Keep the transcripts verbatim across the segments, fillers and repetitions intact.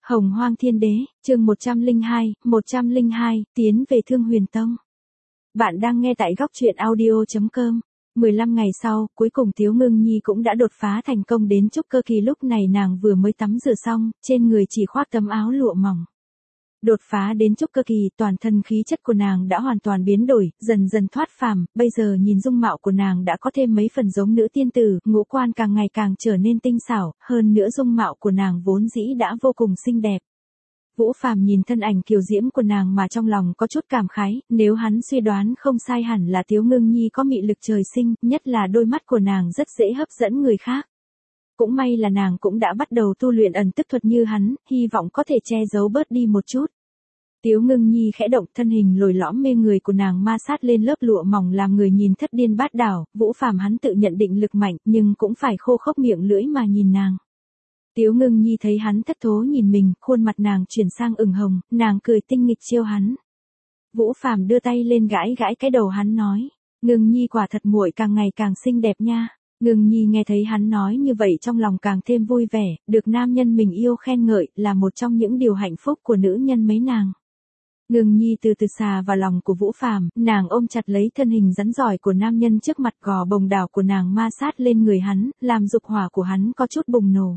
Hồng Hoang Thiên Đế, chương một trăm lẻ hai, một trăm lẻ hai, tiến về Thương Huyền Tông. Bạn đang nghe tại góc truyện audio chấm com. mười lăm ngày sau, cuối cùng Tiếu Ngưng Nhi cũng đã đột phá thành công đến trúc cơ kỳ. Lúc này nàng vừa mới tắm rửa xong, trên người chỉ khoác tấm áo lụa mỏng. Đột phá đến trúc cơ kỳ, toàn thân khí chất của nàng đã hoàn toàn biến đổi, dần dần thoát phàm, bây giờ nhìn dung mạo của nàng đã có thêm mấy phần giống nữ tiên tử, ngũ quan càng ngày càng trở nên tinh xảo, hơn nữa dung mạo của nàng vốn dĩ đã vô cùng xinh đẹp. Vũ Phàm nhìn thân ảnh kiều diễm của nàng mà trong lòng có chút cảm khái, nếu hắn suy đoán không sai hẳn là Tiếu Ngưng Nhi có mị lực trời sinh, nhất là đôi mắt của nàng rất dễ hấp dẫn người khác. Cũng may là nàng cũng đã bắt đầu tu luyện ẩn tức thuật như hắn, hy vọng có thể che giấu bớt đi một chút. Tiếu Ngưng Nhi khẽ động, thân hình lồi lõm mê người của nàng ma sát lên lớp lụa mỏng làm người nhìn thất điên bát đảo. Vũ Phàm hắn tự nhận định lực mạnh nhưng cũng phải khô khốc miệng lưỡi mà nhìn nàng. Tiếu Ngưng Nhi thấy hắn thất thố nhìn mình, khuôn mặt nàng chuyển sang ửng hồng, nàng cười tinh nghịch trêu hắn. Vũ Phàm đưa tay lên gãi gãi cái đầu hắn nói, Ngưng Nhi quả thật muội càng ngày càng xinh đẹp nha. Ngưng Nhi nghe thấy hắn nói như vậy trong lòng càng thêm vui vẻ, được nam nhân mình yêu khen ngợi là một trong những điều hạnh phúc của nữ nhân mấy nàng. Ngưng Nhi từ từ xà vào lòng của Vũ Phàm, nàng ôm chặt lấy thân hình rắn giỏi của nam nhân trước mặt, gò bồng đảo của nàng ma sát lên người hắn, làm dục hỏa của hắn có chút bùng nổ.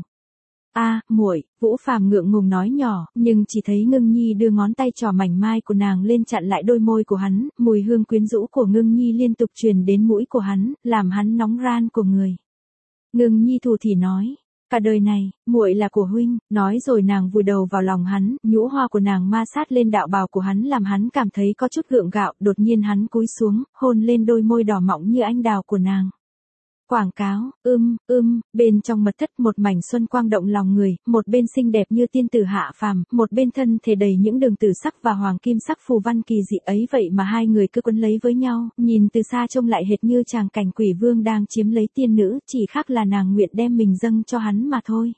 A, muội, Vũ Phàm ngượng ngùng nói nhỏ, nhưng chỉ thấy Ngưng Nhi đưa ngón tay trỏ mảnh mai của nàng lên chặn lại đôi môi của hắn, mùi hương quyến rũ của Ngưng Nhi liên tục truyền đến mũi của hắn, làm hắn nóng ran của người. Ngưng Nhi thủ thỉ nói, cả đời này, muội là của huynh, nói rồi nàng vùi đầu vào lòng hắn, nhũ hoa của nàng ma sát lên đạo bào của hắn làm hắn cảm thấy có chút gượng gạo, đột nhiên hắn cúi xuống, hôn lên đôi môi đỏ mọng như anh đào của nàng. Quảng cáo, ưm, ưm, bên trong mật thất một mảnh xuân quang động lòng người, một bên xinh đẹp như tiên tử hạ phàm, một bên thân thể đầy những đường tử sắc và hoàng kim sắc phù văn kỳ dị ấy, vậy mà hai người cứ quấn lấy với nhau, nhìn từ xa trông lại hệt như chàng cảnh quỷ vương đang chiếm lấy tiên nữ, chỉ khác là nàng nguyện đem mình dâng cho hắn mà thôi.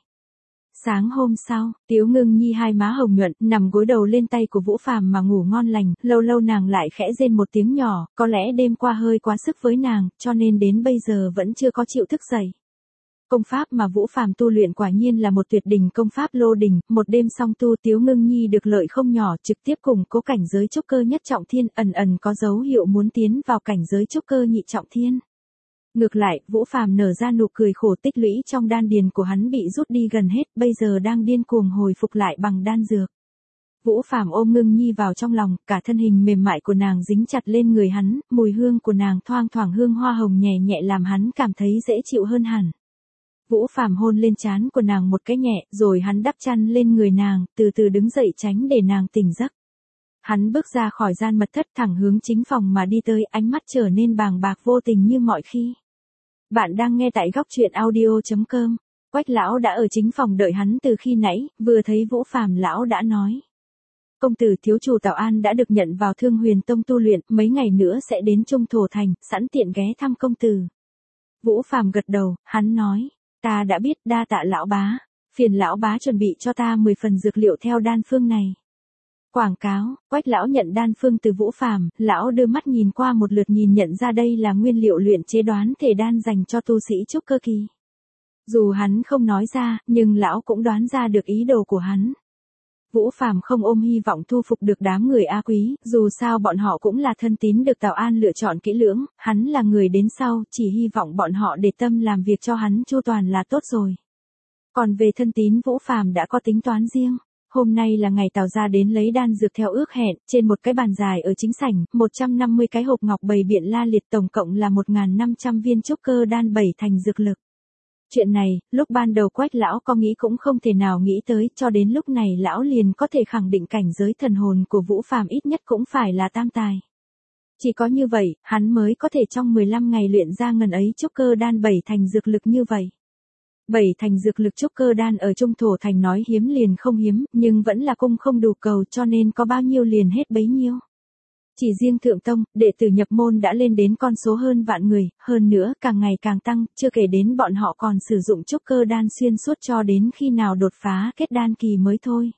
Sáng hôm sau, Tiếu Ngưng Nhi hai má hồng nhuận, nằm gối đầu lên tay của Vũ Phàm mà ngủ ngon lành, lâu lâu nàng lại khẽ rên một tiếng nhỏ, có lẽ đêm qua hơi quá sức với nàng, cho nên đến bây giờ vẫn chưa có chịu thức dậy. Công pháp mà Vũ Phàm tu luyện quả nhiên là một tuyệt đỉnh công pháp lô đỉnh, một đêm song tu Tiếu Ngưng Nhi được lợi không nhỏ, trực tiếp củng cố cảnh giới trúc cơ nhất trọng thiên, ẩn ẩn có dấu hiệu muốn tiến vào cảnh giới trúc cơ nhị trọng thiên. Ngược lại, Vũ Phàm nở ra nụ cười khổ, tích lũy trong đan điền của hắn bị rút đi gần hết, bây giờ đang điên cuồng hồi phục lại bằng đan dược. Vũ Phàm ôm Ngưng Nhi vào trong lòng, cả thân hình mềm mại của nàng dính chặt lên người hắn, mùi hương của nàng thoang thoảng hương hoa hồng nhẹ nhẹ làm hắn cảm thấy dễ chịu hơn hẳn. Vũ Phàm hôn lên trán của nàng một cái nhẹ, rồi hắn đắp chăn lên người nàng, từ từ đứng dậy tránh để nàng tỉnh giấc. Hắn bước ra khỏi gian mật thất thẳng hướng chính phòng mà đi tới, ánh mắt trở nên bàng bạc vô tình như mọi khi. Bạn đang nghe tại góc truyện audio chấm com. Quách lão đã ở chính phòng đợi hắn từ khi nãy, vừa thấy Vũ Phàm lão đã nói. Công tử thiếu chủ Tào An đã được nhận vào Thương Huyền Tông tu luyện, mấy ngày nữa sẽ đến Trung Thổ Thành, sẵn tiện ghé thăm công tử. Vũ Phàm gật đầu, hắn nói, ta đã biết, đa tạ lão bá, phiền lão bá chuẩn bị cho ta mười phần dược liệu theo đan phương này. Quảng cáo, Quách lão nhận đan phương từ Vũ Phàm, lão đưa mắt nhìn qua một lượt nhìn nhận ra đây là nguyên liệu luyện chế đoán thể đan dành cho tu sĩ trúc cơ kỳ. Dù hắn không nói ra, nhưng lão cũng đoán ra được ý đồ của hắn. Vũ Phàm không ôm hy vọng thu phục được đám người A Quý, dù sao bọn họ cũng là thân tín được Tào An lựa chọn kỹ lưỡng, hắn là người đến sau, chỉ hy vọng bọn họ để tâm làm việc cho hắn chu toàn là tốt rồi. Còn về thân tín Vũ Phàm đã có tính toán riêng. Hôm nay là ngày Tào gia đến lấy đan dược theo ước hẹn, trên một cái bàn dài ở chính sảnh, một trăm năm mươi cái hộp ngọc bày biện la liệt, tổng cộng là một nghìn năm trăm viên trúc cơ đan bảy thành dược lực. Chuyện này, lúc ban đầu Quách lão có nghĩ cũng không thể nào nghĩ tới, cho đến lúc này lão liền có thể khẳng định cảnh giới thần hồn của Vũ Phàm ít nhất cũng phải là tam tài. Chỉ có như vậy, hắn mới có thể trong mười lăm ngày luyện ra ngần ấy trúc cơ đan bảy thành dược lực như vậy. Bảy thành dược lực trúc cơ đan ở Trung Thổ Thành nói hiếm liền không hiếm, nhưng vẫn là cung không đủ cầu, cho nên có bao nhiêu liền hết bấy nhiêu. Chỉ riêng Thượng Tông, đệ tử nhập môn đã lên đến con số hơn vạn người, hơn nữa càng ngày càng tăng, chưa kể đến bọn họ còn sử dụng trúc cơ đan xuyên suốt cho đến khi nào đột phá kết đan kỳ mới thôi.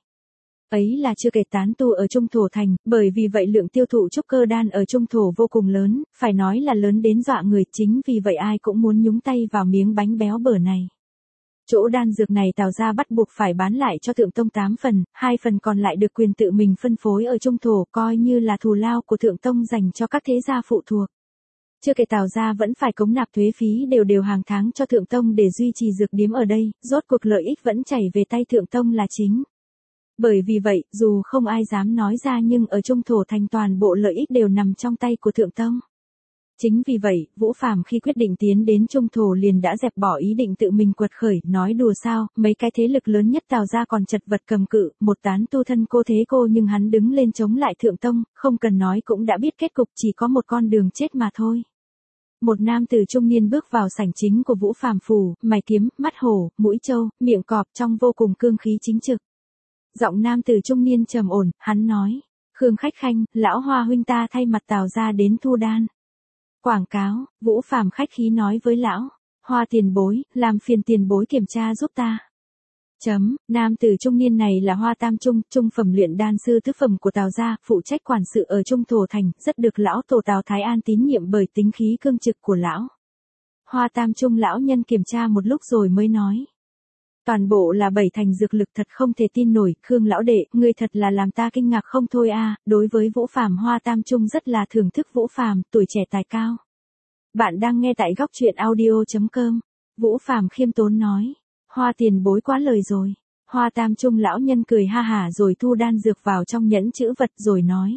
Ấy là chưa kể tán tu ở Trung Thổ Thành, bởi vì vậy lượng tiêu thụ trúc cơ đan ở Trung Thổ vô cùng lớn, phải nói là lớn đến dọa người, chính vì vậy ai cũng muốn nhúng tay vào miếng bánh béo bở này. Chỗ đan dược này Tào gia bắt buộc phải bán lại cho Thượng Tông tám phần, hai phần còn lại được quyền tự mình phân phối ở trung thổ, coi như là thù lao của Thượng Tông dành cho các thế gia phụ thuộc. Chưa kể Tào gia vẫn phải cống nạp thuế phí đều đều hàng tháng cho Thượng Tông để duy trì dược điếm ở đây, rốt cuộc lợi ích vẫn chảy về tay Thượng Tông là chính. Bởi vì vậy, dù không ai dám nói ra nhưng ở trung thổ thành toàn bộ lợi ích đều nằm trong tay của Thượng Tông. Chính vì vậy, Vũ Phàm khi quyết định tiến đến trung thổ liền đã dẹp bỏ ý định tự mình quật khởi, nói đùa sao, mấy cái thế lực lớn nhất Tào gia còn chật vật cầm cự, một tán tu thân cô thế cô nhưng hắn đứng lên chống lại Thượng Tông, không cần nói cũng đã biết kết cục chỉ có một con đường chết mà thôi. Một nam tử trung niên bước vào sảnh chính của Vũ Phàm phủ, mày kiếm, mắt hổ, mũi trâu, miệng cọp trong vô cùng cương khí chính trực. Giọng nam tử trung niên trầm ổn, hắn nói, Khương khách khanh, lão Hoa huynh ta thay mặt Tào gia đến thu đan. Quảng cáo, Vũ Phàm khách khí nói với lão, Hoa tiền bối, làm phiền tiền bối kiểm tra giúp ta. Chấm, nam tử trung niên này là Hoa Tam Trung, trung phẩm luyện đan sư tứ phẩm của Tào gia, phụ trách quản sự ở trung thổ thành, rất được lão tổ Tào Thái An tín nhiệm bởi tính khí cương trực của lão. Hoa Tam Trung lão nhân kiểm tra một lúc rồi mới nói. Toàn bộ là bảy thành dược lực thật không thể tin nổi, Khương lão đệ, ngươi thật là làm ta kinh ngạc không thôi a. Đối với Vũ Phàm Hoa Tam Trung rất là thưởng thức Vũ Phàm, tuổi trẻ tài cao. Bạn đang nghe tại góc truyện audio chấm com. Vũ Phàm khiêm tốn nói, Hoa tiền bối quá lời rồi. Hoa Tam Trung lão nhân cười ha hả rồi thu đan dược vào trong nhẫn chữ vật rồi nói.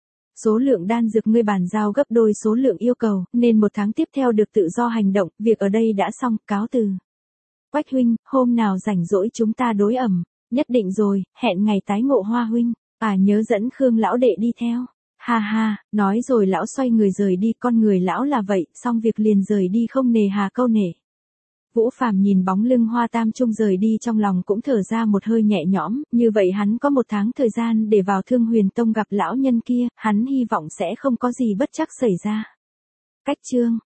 Số lượng đan dược ngươi bàn giao gấp đôi số lượng yêu cầu, nên một tháng tiếp theo được tự do hành động, việc ở đây đã xong, cáo từ. Quách huynh, hôm nào rảnh rỗi chúng ta đối ẩm, nhất định rồi, hẹn ngày tái ngộ Hoa huynh, à nhớ dẫn Khương lão đệ đi theo. Ha ha, nói rồi lão xoay người rời đi, con người lão là vậy, xong việc liền rời đi không nề hà câu nể. Vũ Phàm nhìn bóng lưng Hoa Tam Trung rời đi trong lòng cũng thở ra một hơi nhẹ nhõm, như vậy hắn có một tháng thời gian để vào Thương Huyền Tông gặp lão nhân kia, hắn hy vọng sẽ không có gì bất trắc xảy ra. Cách chương